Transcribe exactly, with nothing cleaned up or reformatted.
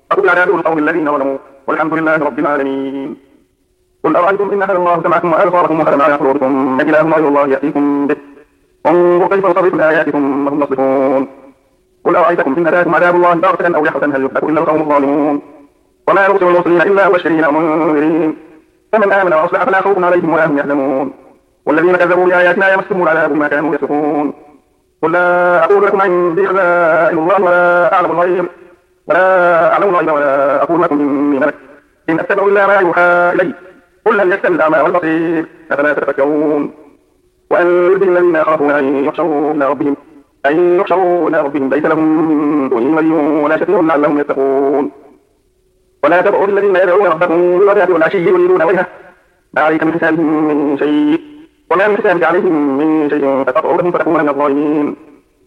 فقل عذاب القوم الذين ظلموا والحمد لله رب العالمين. قل أرأيتم إن أخذ الله سمعكم وأبصاركم وختم على قلوبكم من إله غير الله يأتيكم به انظر كيف نصرف الآيات ثم هم يصدفون. قل أرأيتكم إن أتاكم عذاب الله بغتة أو يحرة هل يهلك إلا القوم الظالمون. وما نرسل المرسلين إلا مبشرين ومنذرين فمن آمن وأصلح فلا خوف عليهم ولا هم يحزنون. والذين كذبوا بآياتنا يمسهم العذاب بما كانوا يفسقون. قل لا أقول لكم عندي خزائن الله ولا أعلم الغيب ولا أعلم الغيب ولا أقول لكم إني ملك إن أتبع إلا ما يوحى إلي قل هل يستوي الأعمى والبصير أفلا تتفكرون. وأنذر الذين يخافون أن يحشروا إلى ربهم أن يحشروا إلى ربهم ليس لهم من دونه ولي ولا شفيع لعلهم يتقون. ولا تطع الذين يدعون ربهم بالغداة والعشي يريدون وجهه ما عليك من حسابهم من شيء وما من حسابك عليهم من شيء فتطعهم فتكون من الظالمين.